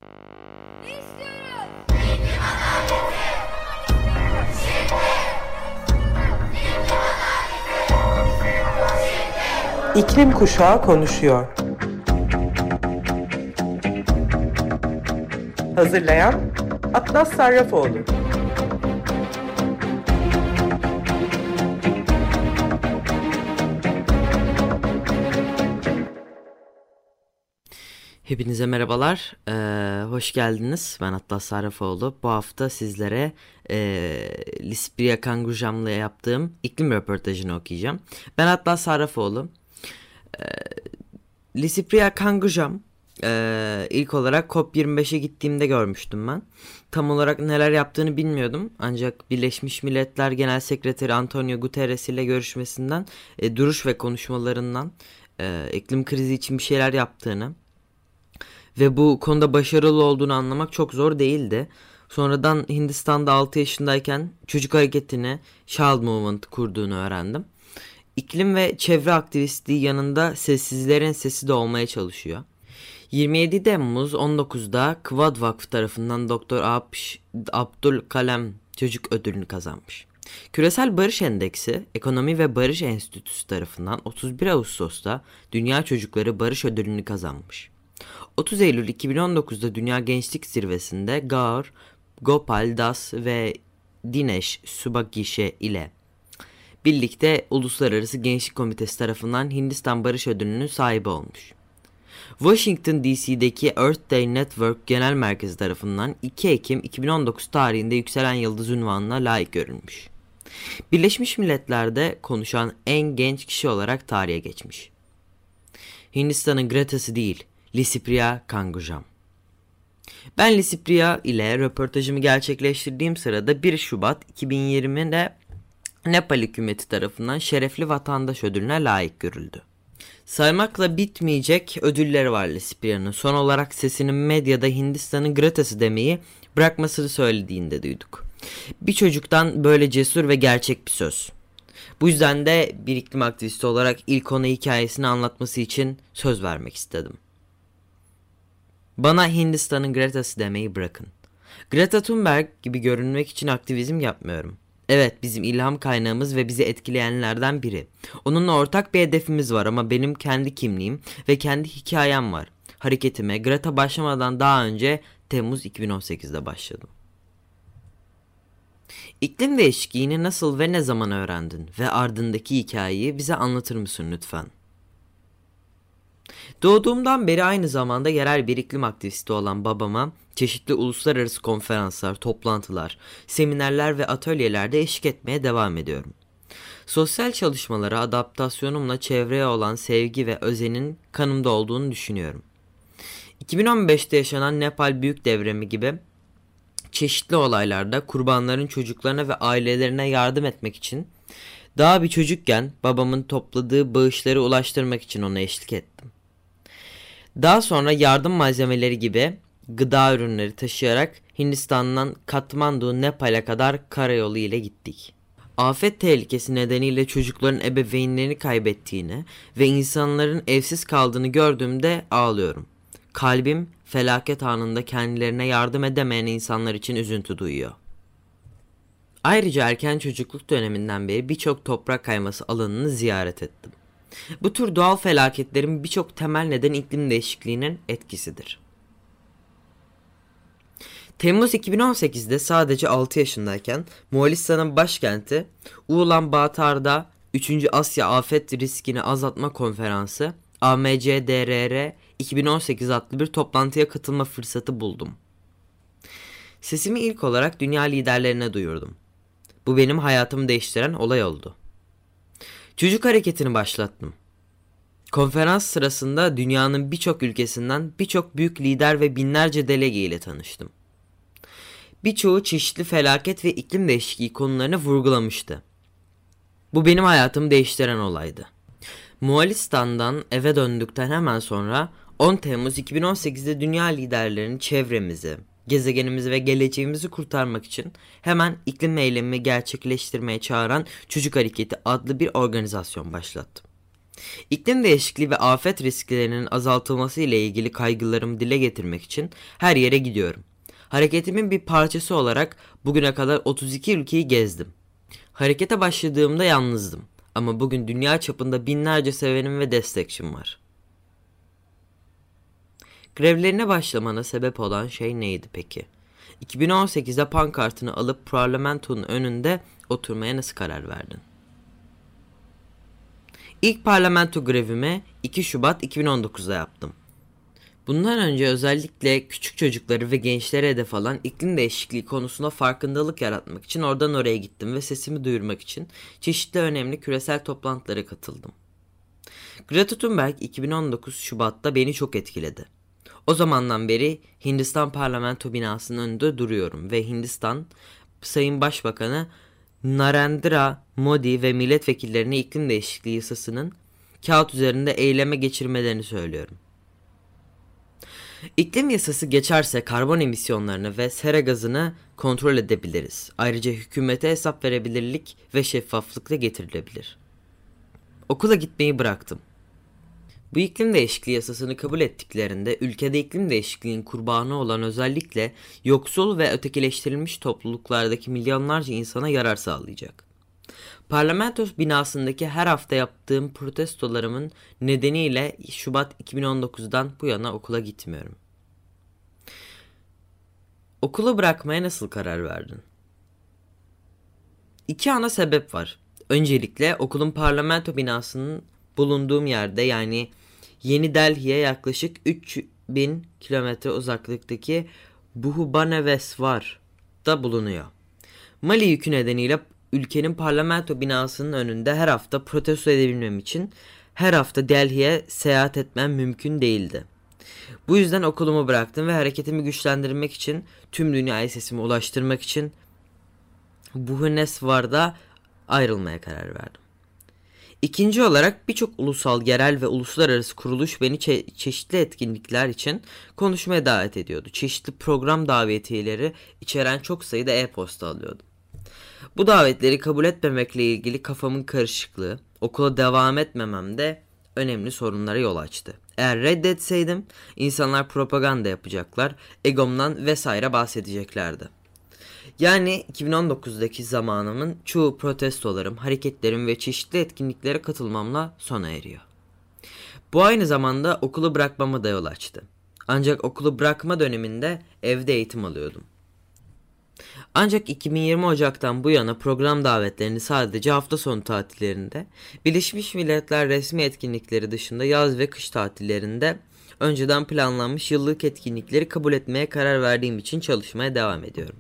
Ne istiyoruz? İklim Kuşağı konuşuyor. Hazırlayan Atlas Sarrafoğlu. Hepinize merhabalar, hoş geldiniz. Ben Atlas Sarrafoğlu. Bu hafta sizlere Lispriya Kangujam'la yaptığım iklim röportajını okuyacağım. Ben Atlas Sarrafoğlu. Lispriya Kangujam ilk olarak COP25'e gittiğimde görmüştüm ben. Tam olarak neler yaptığını bilmiyordum. Ancak Birleşmiş Milletler Genel Sekreteri Antonio Guterres ile görüşmesinden, duruş ve konuşmalarından iklim krizi için bir şeyler yaptığını ve bu konuda başarılı olduğunu anlamak çok zor değildi. Sonradan Hindistan'da 6 yaşındayken çocuk hareketini Child Movement kurduğunu öğrendim. İklim ve çevre aktivistliği yanında sessizlerin sesi de olmaya çalışıyor. 27 Temmuz 19'da Kvad Vakfı tarafından Dr. Abdülkalem Çocuk Ödülünü kazanmış. Küresel Barış Endeksi, Ekonomi ve Barış Enstitüsü tarafından 31 Ağustos'ta Dünya Çocukları Barış Ödülünü kazanmış. 30 Eylül 2019'da Dünya Gençlik Zirvesi'nde Gaur, Gopal Das ve Dinesh Subhagişe ile birlikte Uluslararası Gençlik Komitesi tarafından Hindistan Barış Ödülü'nün sahibi olmuş. Washington DC'deki Earth Day Network Genel Merkezi tarafından 2 Ekim 2019 tarihinde yükselen yıldız unvanına layık görülmüş. Birleşmiş Milletler'de konuşan en genç kişi olarak tarihe geçmiş. Hindistan'ın Greta'sı değil, Lispriya Kangujam. Ben Lispriya ile röportajımı gerçekleştirdiğim sırada 1 Şubat 2020'de Nepal hükümeti tarafından şerefli vatandaş ödülüne layık görüldü. Saymakla bitmeyecek ödülleri var Lispriya'nın. Son olarak sesinin medyada Hindistan'ın Greta'sı demeyi bırakmasını söylediğinde duyduk. Bir çocuktan böyle cesur ve gerçek bir söz. Bu yüzden de bir iklim aktivisti olarak ilk ona hikayesini anlatması için söz vermek istedim. Bana Hindistan'ın Greta'sı demeyi bırakın. Greta Thunberg gibi görünmek için aktivizm yapmıyorum. Evet, bizim ilham kaynağımız ve bizi etkileyenlerden biri. Onunla ortak bir hedefimiz var ama benim kendi kimliğim ve kendi hikayem var. Hareketime Greta başlamadan daha önce Temmuz 2018'de başladım. İklim değişikliğini nasıl ve ne zaman öğrendin ve ardındaki hikayeyi bize anlatır mısın lütfen? Doğduğumdan beri aynı zamanda yerel bir iklim aktivisti olan babama çeşitli uluslararası konferanslar, toplantılar, seminerler ve atölyelerde eşlik etmeye devam ediyorum. Sosyal çalışmalara adaptasyonumla çevreye olan sevgi ve özenin kanımda olduğunu düşünüyorum. 2015'te yaşanan Nepal Büyük Devrimi gibi çeşitli olaylarda kurbanların çocuklarına ve ailelerine yardım etmek için daha bir çocukken babamın topladığı bağışları ulaştırmak için ona eşlik ettim. Daha sonra yardım malzemeleri gibi gıda ürünleri taşıyarak Hindistan'dan Katmandu, Nepal'e kadar karayolu ile gittik. Afet tehlikesi nedeniyle çocukların ebeveynlerini kaybettiğini ve insanların evsiz kaldığını gördüğümde ağlıyorum. Kalbim felaket anında kendilerine yardım edemeyen insanlar için üzüntü duyuyor. Ayrıca erken çocukluk döneminden beri birçok toprak kayması alanını ziyaret ettim. Bu tür doğal felaketlerin birçok temel neden iklim değişikliğinin etkisidir. Temmuz 2018'de sadece 6 yaşındayken Moğolistan'ın başkenti Ulaanbaatar'da 3. Asya Afet Riskini Azaltma Konferansı AMCDRR 2018 adlı bir toplantıya katılma fırsatı buldum. Sesimi ilk olarak dünya liderlerine duyurdum. Bu benim hayatımı değiştiren olay oldu. Çocuk hareketini başlattım. Konferans sırasında dünyanın birçok ülkesinden birçok büyük lider ve binlerce delege ile tanıştım. Birçoğu çeşitli felaket ve iklim değişikliği konularını vurgulamıştı. Bu benim hayatımı değiştiren olaydı. Moğolistan'dan eve döndükten hemen sonra 10 Temmuz 2018'de dünya liderlerinin çevremizi, gezegenimizi ve geleceğimizi kurtarmak için hemen iklim eylemini gerçekleştirmeye çağıran Çocuk Hareketi adlı bir organizasyon başlattım. İklim değişikliği ve afet risklerinin azaltılması ile ilgili kaygılarımı dile getirmek için her yere gidiyorum. Hareketimin bir parçası olarak bugüne kadar 32 ülkeyi gezdim. Harekete başladığımda yalnızdım ama bugün dünya çapında binlerce sevenim ve destekçim var. Grevlerine başlamana sebep olan şey neydi peki? 2018'de pankartını alıp parlamentonun önünde oturmaya nasıl karar verdin? İlk parlamento grevimi 2 Şubat 2019'da yaptım. Bundan önce özellikle küçük çocukları ve gençlere hedef alan iklim değişikliği konusunda farkındalık yaratmak için oradan oraya gittim ve sesimi duyurmak için çeşitli önemli küresel toplantılara katıldım. Greta Thunberg 2019 Şubat'ta beni çok etkiledi. O zamandan beri Hindistan parlamento binasının önünde duruyorum ve Hindistan Sayın Başbakanı Narendra Modi ve milletvekillerine iklim değişikliği yasasının kağıt üzerinde eyleme geçirmelerini söylüyorum. İklim yasası geçerse karbon emisyonlarını ve sera gazını kontrol edebiliriz. Ayrıca hükümete hesap verebilirlik ve şeffaflık da getirilebilir. Okula gitmeyi bıraktım. Bu iklim değişikliği yasasını kabul ettiklerinde ülkede iklim değişikliğinin kurbanı olan özellikle yoksul ve ötekileştirilmiş topluluklardaki milyonlarca insana yarar sağlayacak. Parlamento binasındaki her hafta yaptığım protestolarımın nedeniyle Şubat 2019'dan bu yana okula gitmiyorum. Okulu bırakmaya nasıl karar verdin? 2 ana sebep var. Öncelikle okulun parlamento binasının bulunduğum yerde, yani Yeni Delhi'ye yaklaşık 3000 kilometre uzaklıktaki Bhubaneswar'da bulunuyor. Mali yükü nedeniyle ülkenin parlamento binasının önünde her hafta protesto edebilmem için her hafta Delhi'ye seyahat etmem mümkün değildi. Bu yüzden okulumu bıraktım ve hareketimi güçlendirmek için, tüm dünyaya sesimi ulaştırmak için Bhubaneswar'da ayrılmaya karar verdim. İkinci olarak birçok ulusal, yerel ve uluslararası kuruluş beni çeşitli etkinlikler için konuşmaya davet ediyordu. Çeşitli program davetiyeleri içeren çok sayıda e-posta alıyordum. Bu davetleri kabul etmemekle ilgili kafamın karışıklığı, okula devam etmemem de önemli sorunlara yol açtı. Eğer reddetseydim insanlar propaganda yapacaklar, egomdan vesaire bahsedeceklerdi. Yani 2019'daki zamanımın çoğu protestolarım, hareketlerim ve çeşitli etkinliklere katılmamla sona eriyor. Bu aynı zamanda okulu bırakmama da yol açtı. Ancak okulu bırakma döneminde evde eğitim alıyordum. Ancak 2020 Ocak'tan bu yana program davetlerini sadece hafta sonu tatillerinde, Birleşmiş Milletler resmi etkinlikleri dışında yaz ve kış tatillerinde önceden planlanmış yıllık etkinlikleri kabul etmeye karar verdiğim için çalışmaya devam ediyorum.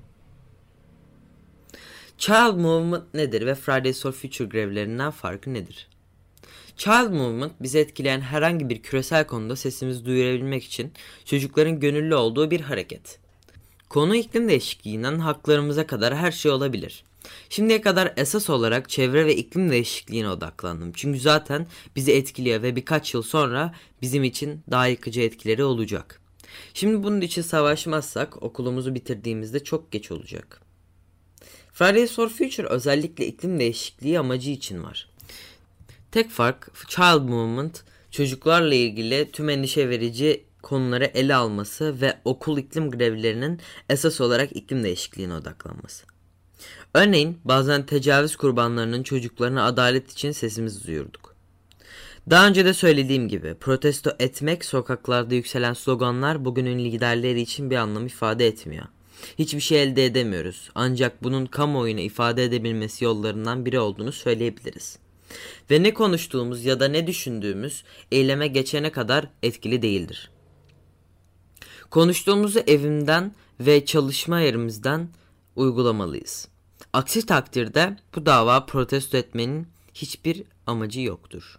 Child Movement nedir ve Fridays for Future grevlerinden farkı nedir? Child Movement bizi etkileyen herhangi bir küresel konuda sesimizi duyurabilmek için çocukların gönüllü olduğu bir hareket. Konu iklim değişikliğinden haklarımıza kadar her şey olabilir. Şimdiye kadar esas olarak çevre ve iklim değişikliğine odaklandım. Çünkü zaten bizi etkiliyor ve birkaç yıl sonra bizim için daha yıkıcı etkileri olacak. Şimdi bunun için savaşmazsak okulumuzu bitirdiğimizde çok geç olacak. Fridays for Future özellikle iklim değişikliği amacı için var. Tek fark, Child Movement çocuklarla ilgili tüm endişe verici konuları ele alması ve okul iklim grevlerinin esas olarak iklim değişikliğine odaklanması. Örneğin bazen tecavüz kurbanlarının çocuklarına adalet için sesimizi duyurduk. Daha önce de söylediğim gibi protesto etmek, sokaklarda yükselen sloganlar bugünün liderleri için bir anlam ifade etmiyor. Hiçbir şey elde edemiyoruz, ancak bunun kamuoyuna ifade edebilmesi yollarından biri olduğunu söyleyebiliriz. Ve ne konuştuğumuz ya da ne düşündüğümüz eyleme geçene kadar etkili değildir. Konuştuğumuzu evimden ve çalışma yerimizden uygulamalıyız. Aksi takdirde bu dava protesto etmenin hiçbir amacı yoktur.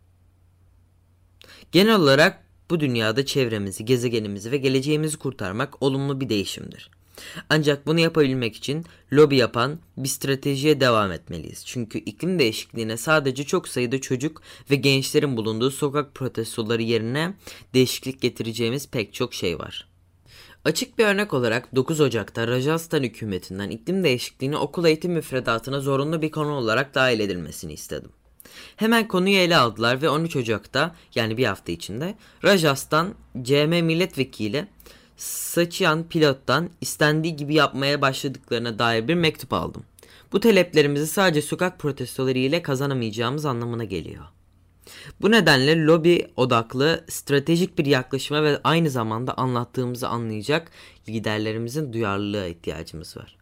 Genel olarak bu dünyada çevremizi, gezegenimizi ve geleceğimizi kurtarmak olumlu bir değişimdir. Ancak bunu yapabilmek için lobi yapan bir stratejiye devam etmeliyiz. Çünkü iklim değişikliğine sadece çok sayıda çocuk ve gençlerin bulunduğu sokak protestoları yerine değişiklik getireceğimiz pek çok şey var. Açık bir örnek olarak 9 Ocak'ta Rajasthan hükümetinden iklim değişikliğini okul eğitim müfredatına zorunlu bir konu olarak dahil edilmesini istedim. Hemen konuyu ele aldılar ve 13 Ocak'ta, yani bir hafta içinde, Rajasthan CM milletvekili Sachin Pilot'tan istendiği gibi yapmaya başladıklarına dair bir mektup aldım. Bu taleplerimizi sadece sokak protestoları ile kazanamayacağımız anlamına geliyor. Bu nedenle lobi odaklı, stratejik bir yaklaşıma ve aynı zamanda anlattığımızı anlayacak liderlerimizin duyarlılığa ihtiyacımız var.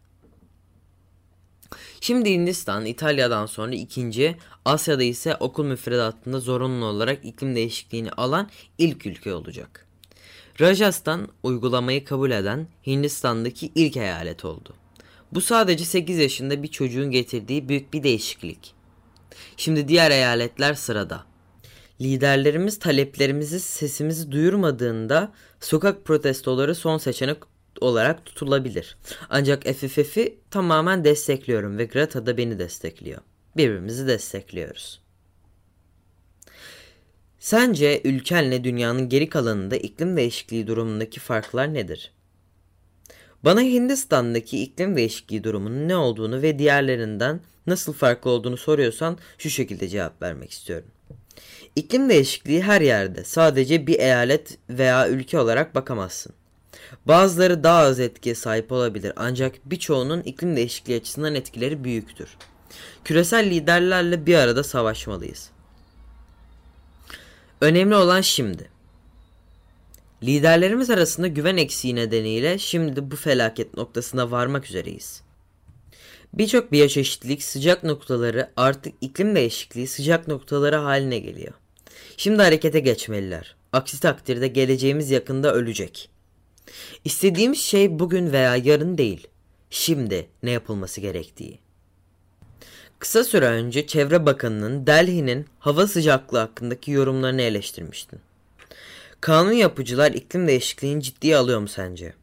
Şimdi Hindistan, İtalya'dan sonra ikinci, Asya'da ise okul müfredatında zorunlu olarak iklim değişikliğini alan ilk ülke olacak. Rajasthan uygulamayı kabul eden Hindistan'daki ilk eyalet oldu. Bu sadece 8 yaşında bir çocuğun getirdiği büyük bir değişiklik. Şimdi diğer eyaletler sırada. Liderlerimiz taleplerimizi, sesimizi duyurmadığında sokak protestoları son seçenek olarak tutulabilir. Ancak FFF'i tamamen destekliyorum ve Greta da beni destekliyor. Birbirimizi destekliyoruz. Sence ülkenle dünyanın geri kalanında iklim değişikliği durumundaki farklar nedir? Bana Hindistan'daki iklim değişikliği durumunun ne olduğunu ve diğerlerinden nasıl farklı olduğunu soruyorsan şu şekilde cevap vermek istiyorum. İklim değişikliği her yerde, sadece bir eyalet veya ülke olarak bakamazsın. Bazıları daha az etkiye sahip olabilir ancak birçoğunun iklim değişikliği açısından etkileri büyüktür. Küresel liderlerle bir arada savaşmalıyız. Önemli olan şimdi. Liderlerimiz arasında güven eksiği nedeniyle şimdi de bu felaket noktasına varmak üzereyiz. Birçok biyoçeşitlilik sıcak noktaları artık iklim değişikliği sıcak noktaları haline geliyor. Şimdi harekete geçmeliler. Aksi takdirde geleceğimiz yakında ölecek. İstediğimiz şey bugün veya yarın değil. Şimdi ne yapılması gerektiği. Kısa süre önce Çevre Bakanı'nın Delhi'nin hava sıcaklığı hakkındaki yorumlarını eleştirmiştin. Kanun yapıcılar iklim değişikliğini ciddiye alıyor mu sence?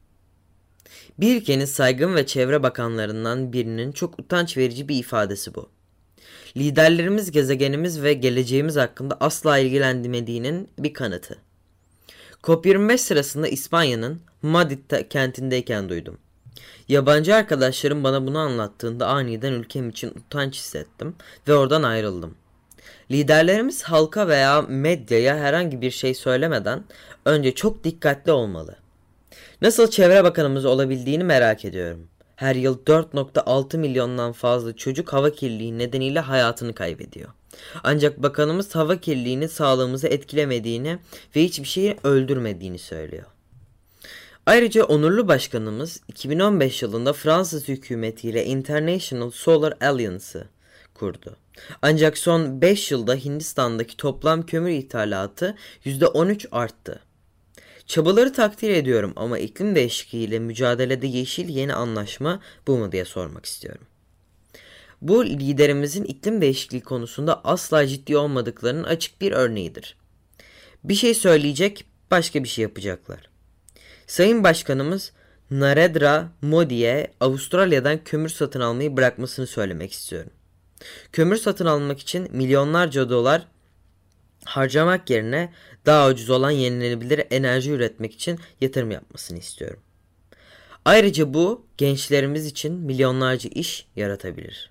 Bir ülkenin saygın ve çevre bakanlarından birinin çok utanç verici bir ifadesi bu. Liderlerimiz gezegenimiz ve geleceğimiz hakkında asla ilgilenmediğinin bir kanıtı. COP25 sırasında İspanya'nın Madrid kentindeyken duydum. Yabancı arkadaşlarım bana bunu anlattığında aniden ülkem için utanç hissettim ve oradan ayrıldım. Liderlerimiz halka veya medyaya herhangi bir şey söylemeden önce çok dikkatli olmalı. Nasıl Çevre Bakanımız olabildiğini merak ediyorum. Her yıl 4,6 milyondan fazla çocuk hava kirliliği nedeniyle hayatını kaybediyor. Ancak bakanımız hava kirliliğinin sağlığımızı etkilemediğini ve hiçbir şeyi öldürmediğini söylüyor. Ayrıca onurlu başkanımız 2015 yılında Fransız hükümetiyle International Solar Alliance'ı kurdu. Ancak son 5 yılda Hindistan'daki toplam kömür ithalatı %13 arttı. Çabaları takdir ediyorum ama iklim değişikliğiyle mücadelede yeşil yeni anlaşma bu mu diye sormak istiyorum. Bu liderimizin iklim değişikliği konusunda asla ciddi olmadıklarının açık bir örneğidir. Bir şey söyleyecek, başka bir şey yapacaklar. Sayın Başkanımız Narendra Modi'ye Avustralya'dan kömür satın almayı bırakmasını söylemek istiyorum. Kömür satın almak için milyonlarca dolar harcamak yerine daha ucuz olan yenilenebilir enerji üretmek için yatırım yapmasını istiyorum. Ayrıca bu gençlerimiz için milyonlarca iş yaratabilir.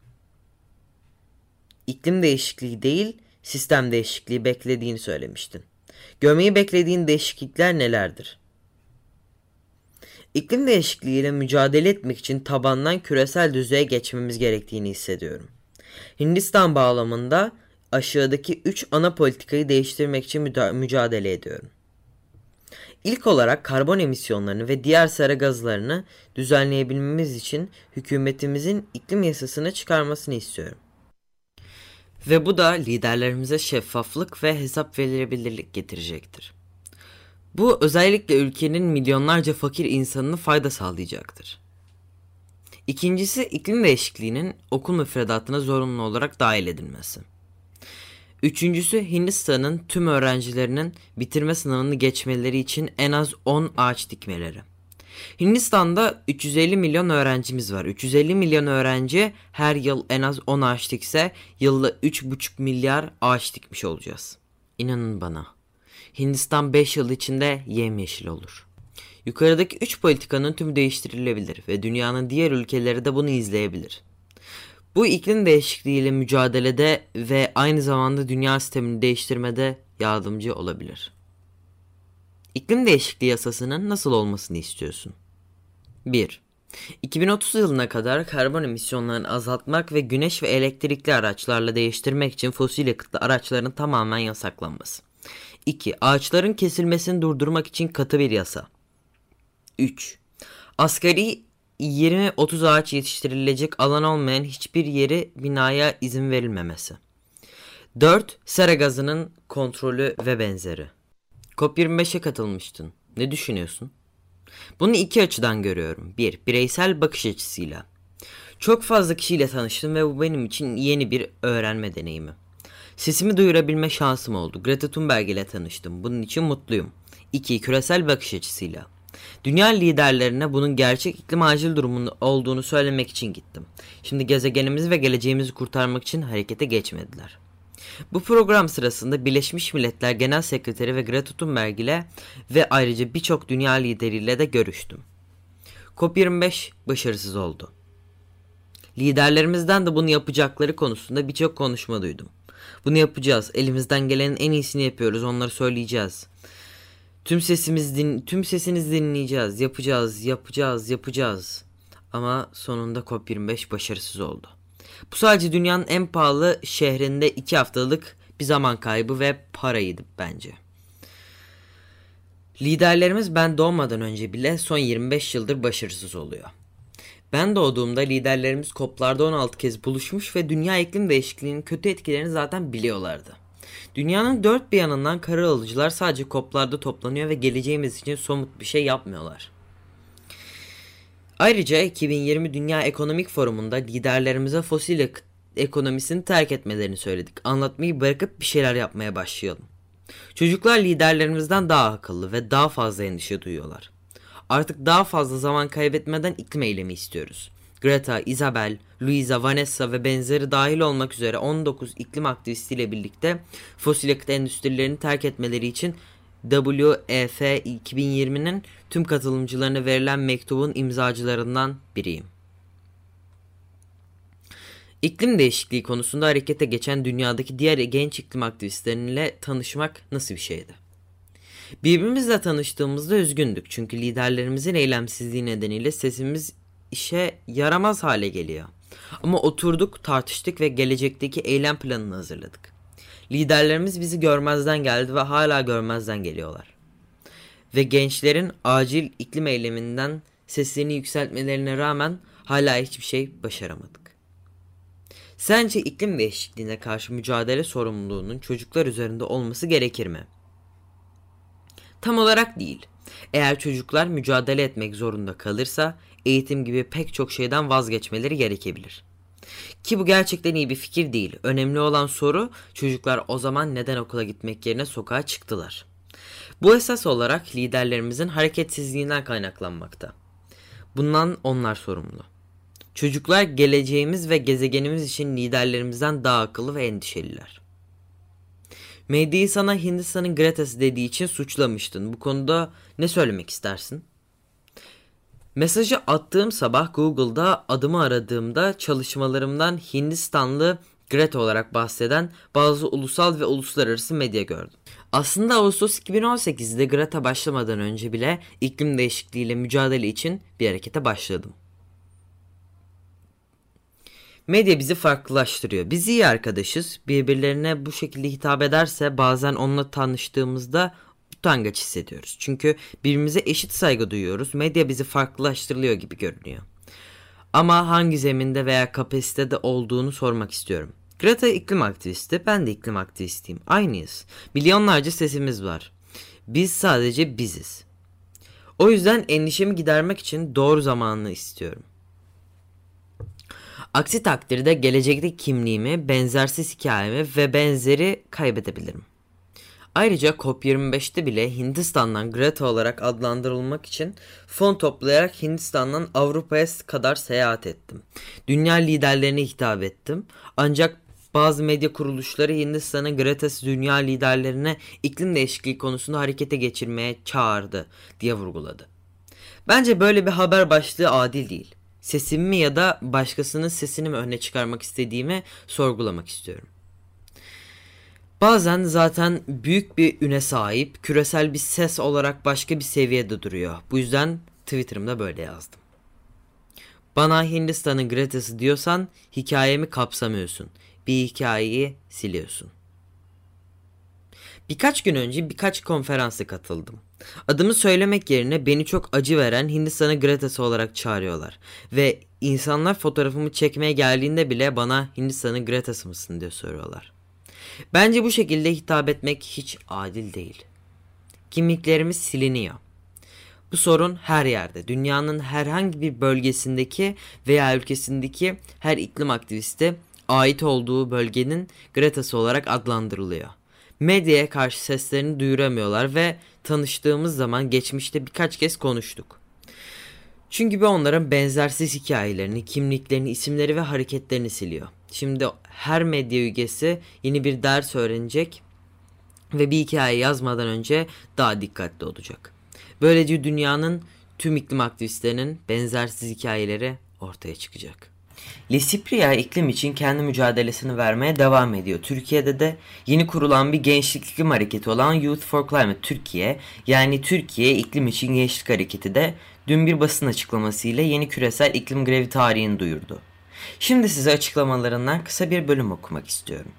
İklim değişikliği değil, sistem değişikliği beklediğini söylemiştin. Görmeyi beklediğin değişiklikler nelerdir? İklim değişikliğiyle mücadele etmek için tabandan küresel düzeye geçmemiz gerektiğini hissediyorum. Hindistan bağlamında aşağıdaki 3 ana politikayı değiştirmek için mücadele ediyorum. İlk olarak karbon emisyonlarını ve diğer sera gazlarını düzenleyebilmemiz için hükümetimizin iklim yasasını çıkarmasını istiyorum. Ve bu da liderlerimize şeffaflık ve hesap verilebilirlik getirecektir. Bu özellikle ülkenin milyonlarca fakir insanına fayda sağlayacaktır. İkincisi iklim değişikliğinin okul müfredatına zorunlu olarak dahil edilmesi. Üçüncüsü Hindistan'ın tüm öğrencilerinin bitirme sınavını geçmeleri için en az 10 ağaç dikmeleri. Hindistan'da 350 milyon öğrencimiz var. 350 milyon öğrenci her yıl en az 10 ağaç dikse yılda 3,5 milyar ağaç dikmiş olacağız. İnanın bana. Hindistan 5 yıl içinde yemyeşil olur. Yukarıdaki 3 politikanın tümü değiştirilebilir ve dünyanın diğer ülkeleri de bunu izleyebilir. Bu iklim değişikliğiyle mücadelede ve aynı zamanda dünya sistemini değiştirmede yardımcı olabilir. İklim değişikliği yasasının nasıl olmasını istiyorsun? 1. 2030 yılına kadar karbon emisyonlarını azaltmak ve güneş ve elektrikli araçlarla değiştirmek için fosil yakıtlı araçların tamamen yasaklanması. 2. Ağaçların kesilmesini durdurmak için katı bir yasa. 3. Asgari 20-30 ağaç yetiştirilecek alan olmayan hiçbir yeri binaya izin verilmemesi. 4. Sera gazının kontrolü ve benzeri. COP25'e katılmıştın. Ne düşünüyorsun? Bunu iki açıdan görüyorum. 1. Bireysel bakış açısıyla. Çok fazla kişiyle tanıştım ve bu benim için yeni bir öğrenme deneyimi. Sesimi duyurabilme şansım oldu. Greta Thunberg ile tanıştım. Bunun için mutluyum. 2. Küresel bakış açısıyla. Dünya liderlerine bunun gerçek iklim acil durumunun olduğunu söylemek için gittim. Şimdi gezegenimizi ve geleceğimizi kurtarmak için harekete geçmediler. Bu program sırasında Birleşmiş Milletler Genel Sekreteri ve Greta Thunberg ile ve ayrıca birçok dünya lideriyle de görüştüm. COP25 başarısız oldu. Liderlerimizden de bunu yapacakları konusunda birçok konuşma duydum. Bunu yapacağız, elimizden gelenin en iyisini yapıyoruz, onları söyleyeceğiz. Tüm sesinizi dinleyeceğiz, yapacağız. Ama sonunda COP25 başarısız oldu. Bu sadece dünyanın en pahalı şehrinde 2 haftalık bir zaman kaybı ve paraydı bence. Liderlerimiz ben doğmadan önce bile son 25 yıldır başarısız oluyor. Ben doğduğumda liderlerimiz COP'larda 16 kez buluşmuş ve dünya iklim değişikliğinin kötü etkilerini zaten biliyorlardı. Dünyanın dört bir yanından karar alıcılar sadece COP'larda toplanıyor ve geleceğimiz için somut bir şey yapmıyorlar. Ayrıca 2020 Dünya Ekonomik Forumu'nda liderlerimize fosil yakıt ekonomisini terk etmelerini söyledik. Anlatmayı bırakıp bir şeyler yapmaya başlayalım. Çocuklar liderlerimizden daha akıllı ve daha fazla endişe duyuyorlar. Artık daha fazla zaman kaybetmeden iklim eylemi istiyoruz. Greta, Isabel, Luisa, Vanessa ve benzeri dahil olmak üzere 19 iklim aktivistiyle birlikte fosil yakıt endüstrilerini terk etmeleri için WEF 2020'nin tüm katılımcılarına verilen mektubun imzacılarından biriyim. İklim değişikliği konusunda harekete geçen dünyadaki diğer genç iklim aktivistleriyle tanışmak nasıl bir şeydi? Birbirimizle tanıştığımızda üzgündük çünkü liderlerimizin eylemsizliği nedeniyle sesimiz işe yaramaz hale geliyor. Ama oturduk, tartıştık ve gelecekteki eylem planını hazırladık. Liderlerimiz bizi görmezden geldi ve hala görmezden geliyorlar. Ve gençlerin acil iklim eyleminden seslerini yükseltmelerine rağmen hala hiçbir şey başaramadık. Sence iklim değişikliğine karşı mücadele sorumluluğunun çocuklar üzerinde olması gerekir mi? Tam olarak değil. Eğer çocuklar mücadele etmek zorunda kalırsa eğitim gibi pek çok şeyden vazgeçmeleri gerekebilir. Ki bu gerçekten iyi bir fikir değil. Önemli olan soru çocuklar o zaman neden okula gitmek yerine sokağa çıktılar? Bu esas olarak liderlerimizin hareketsizliğinden kaynaklanmakta. Bundan onlar sorumlu. Çocuklar geleceğimiz ve gezegenimiz için liderlerimizden daha akıllı ve endişeliler. Medyayı sana Hindistan'ın Greta'sı dediği için suçlamıştın. Bu konuda ne söylemek istersin? Mesajı attığım sabah Google'da adımı aradığımda çalışmalarımdan Hindistanlı Greta olarak bahseden bazı ulusal ve uluslararası medya gördüm. Aslında Ağustos 2018'de Greta başlamadan önce bile iklim değişikliğiyle mücadele için bir harekete başladım. Medya bizi farklılaştırıyor. Biz iyi arkadaşız. Birbirlerine bu şekilde hitap ederse bazen onunla tanıştığımızda utangaç hissediyoruz. Çünkü birbirimize eşit saygı duyuyoruz. Medya bizi farklılaştırılıyor gibi görünüyor. Ama hangi zeminde veya kapasitede olduğunu sormak istiyorum. Greta iklim aktivisti, ben de iklim aktivistiyim. Aynıyız. Milyonlarca sesimiz var. Biz sadece biziz. O yüzden endişemi gidermek için doğru zamanını istiyorum. Aksi takdirde gelecekteki kimliğimi, benzersiz hikayemi ve benzeri kaybedebilirim. Ayrıca COP25'te bile Hindistan'dan Greta olarak adlandırılmak için fon toplayarak Hindistan'dan Avrupa'ya kadar seyahat ettim. Dünya liderlerine hitap ettim. Ancak bazı medya kuruluşları Hindistan'ın Greta'sı dünya liderlerine iklim değişikliği konusunda harekete geçirmeye çağırdı diye vurguladı. Bence böyle bir haber başlığı adil değil. sesimi mi ya da başkasının sesini mi öne çıkarmak istediğimi sorgulamak istiyorum. Bazen zaten büyük bir üne sahip, küresel bir ses olarak başka bir seviyede duruyor. Bu yüzden Twitter'ımda böyle yazdım. Bana Hindistan'ın Greta'sı diyorsan hikayemi kapsamıyorsun. Bir hikayeyi siliyorsun. Birkaç gün önce birkaç konferansa katıldım. Adımı söylemek yerine beni çok acı veren Hindistan'ın Greta'sı olarak çağırıyorlar. Ve insanlar fotoğrafımı çekmeye geldiğinde bile bana Hindistan'ın Greta'sı mısın diye soruyorlar. Bence bu şekilde hitap etmek hiç adil değil. Kimliklerimiz siliniyor. Bu sorun her yerde. Dünyanın herhangi bir bölgesindeki veya ülkesindeki her iklim aktivisti ait olduğu bölgenin Greta'sı olarak adlandırılıyor. Medyaya karşı seslerini duyuramıyorlar ve tanıştığımız zaman geçmişte birkaç kez konuştuk. Çünkü onların benzersiz hikayelerini, kimliklerini, isimleri ve hareketlerini siliyor. Şimdi her medya üyesi yeni bir ders öğrenecek ve bir hikaye yazmadan önce daha dikkatli olacak. Böylece dünyanın tüm iklim aktivistlerinin benzersiz hikayeleri ortaya çıkacak. Lisipria iklim için kendi mücadelesini vermeye devam ediyor. Türkiye'de de yeni kurulan bir gençlik iklim hareketi olan Youth for Climate Türkiye, yani Türkiye İklim için Gençlik Hareketi de dün bir basın açıklamasıyla yeni küresel iklim grevi tarihini duyurdu. Şimdi size açıklamalarından kısa bir bölüm okumak istiyorum.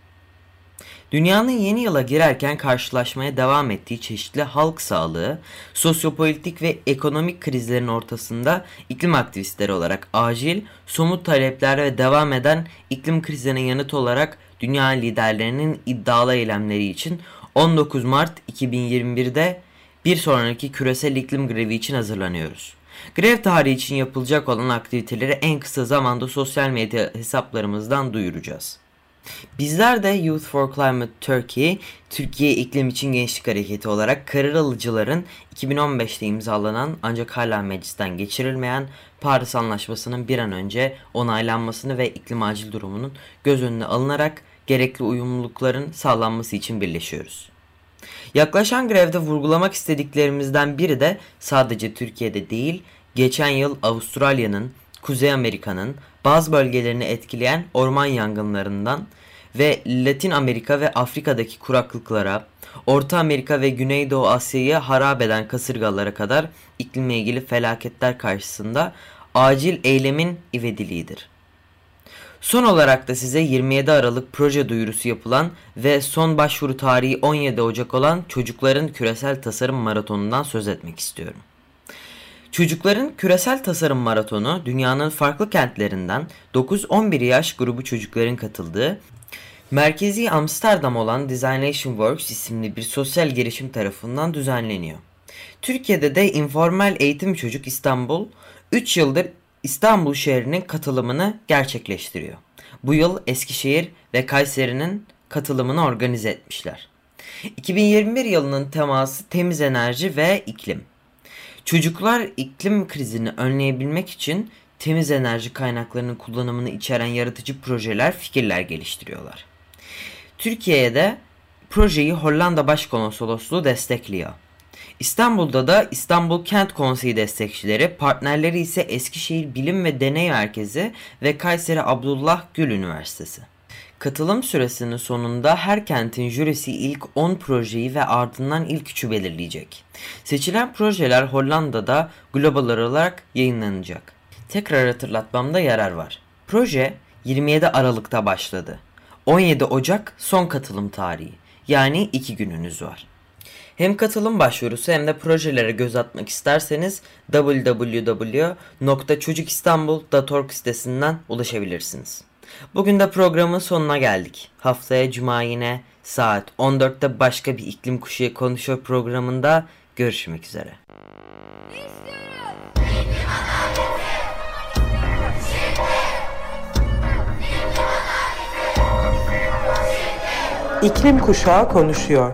Dünyanın yeni yıla girerken karşılaşmaya devam ettiği çeşitli halk sağlığı, sosyopolitik ve ekonomik krizlerin ortasında iklim aktivistleri olarak acil, somut talepler ve devam eden iklim krizlerine yanıt olarak dünya liderlerinin iddialı eylemleri için 19 Mart 2021'de bir sonraki küresel iklim grevi için hazırlanıyoruz. Grev tarihi için yapılacak olan aktiviteleri en kısa zamanda sosyal medya hesaplarımızdan duyuracağız. Bizler de Youth for Climate Turkey, Türkiye İklim için Gençlik Hareketi olarak karar alıcıların 2015'te imzalanan ancak hala meclisten geçirilmeyen Paris Anlaşması'nın bir an önce onaylanmasını ve iklim acil durumunun göz önüne alınarak gerekli uyumlulukların sağlanması için birleşiyoruz. Yaklaşan grevde vurgulamak istediklerimizden biri de sadece Türkiye'de değil, geçen yıl Avustralya'nın, Kuzey Amerika'nın bazı bölgelerini etkileyen orman yangınlarından ve Latin Amerika ve Afrika'daki kuraklıklara, Orta Amerika ve Güneydoğu Asya'yı harap eden kasırgalara kadar iklimle ilgili felaketler karşısında acil eylemin ivediliğidir. Son olarak da size 27 Aralık proje duyurusu yapılan ve son başvuru tarihi 17 Ocak olan Çocukların Küresel Tasarım Maratonu'ndan söz etmek istiyorum. Çocukların Küresel Tasarım Maratonu, dünyanın farklı kentlerinden 9-11 yaş grubu çocukların katıldığı, merkezi Amsterdam olan Designation Works isimli bir sosyal girişim tarafından düzenleniyor. Türkiye'de de Informal Eğitim Çocuk İstanbul, 3 yıldır İstanbul şehrinin katılımını gerçekleştiriyor. Bu yıl Eskişehir ve Kayseri'nin katılımını organize etmişler. 2021 yılının teması temiz enerji ve iklim. Çocuklar iklim krizini önleyebilmek için temiz enerji kaynaklarının kullanımını içeren yaratıcı projeler, fikirler geliştiriyorlar. Türkiye'ye de projeyi Hollanda Başkonsolosluğu destekliyor. İstanbul'da da İstanbul Kent Konseyi destekçileri, partnerleri ise Eskişehir Bilim ve Deney Merkezi ve Kayseri Abdullah Gül Üniversitesi. Katılım süresinin sonunda her kentin jürisi ilk 10 projeyi ve ardından ilk 3'ü belirleyecek. Seçilen projeler Hollanda'da global olarak yayınlanacak. Tekrar hatırlatmamda yarar var. Proje 27 Aralık'ta başladı. 17 Ocak son katılım tarihi. Yani 2 gününüz var. Hem katılım başvurusu hem de projelere göz atmak isterseniz www.çocukistanbul.org sitesinden ulaşabilirsiniz. Bugün de programın sonuna geldik. Haftaya Cuma yine saat 14'te başka bir iklim kuşağı konuşuyor programında görüşmek üzere. İklim Kuşağı konuşuyor.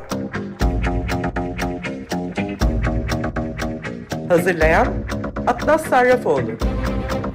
Hazırlayan Atlas Sarrafoğlu.